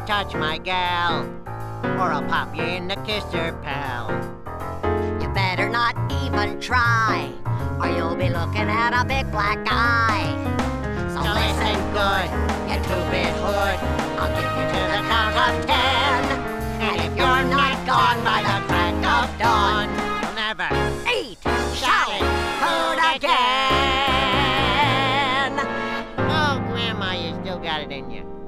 touch my gal, or I'll pop you in the kisser, pal. You better not even try, or you'll be looking at a big black eye. So listen good, you two-bit hood, I'll give you to the count of 10. And if you're not gone by the crack of dawn, You'll never eat shallot food again. Oh, Grandma, you still got it in you.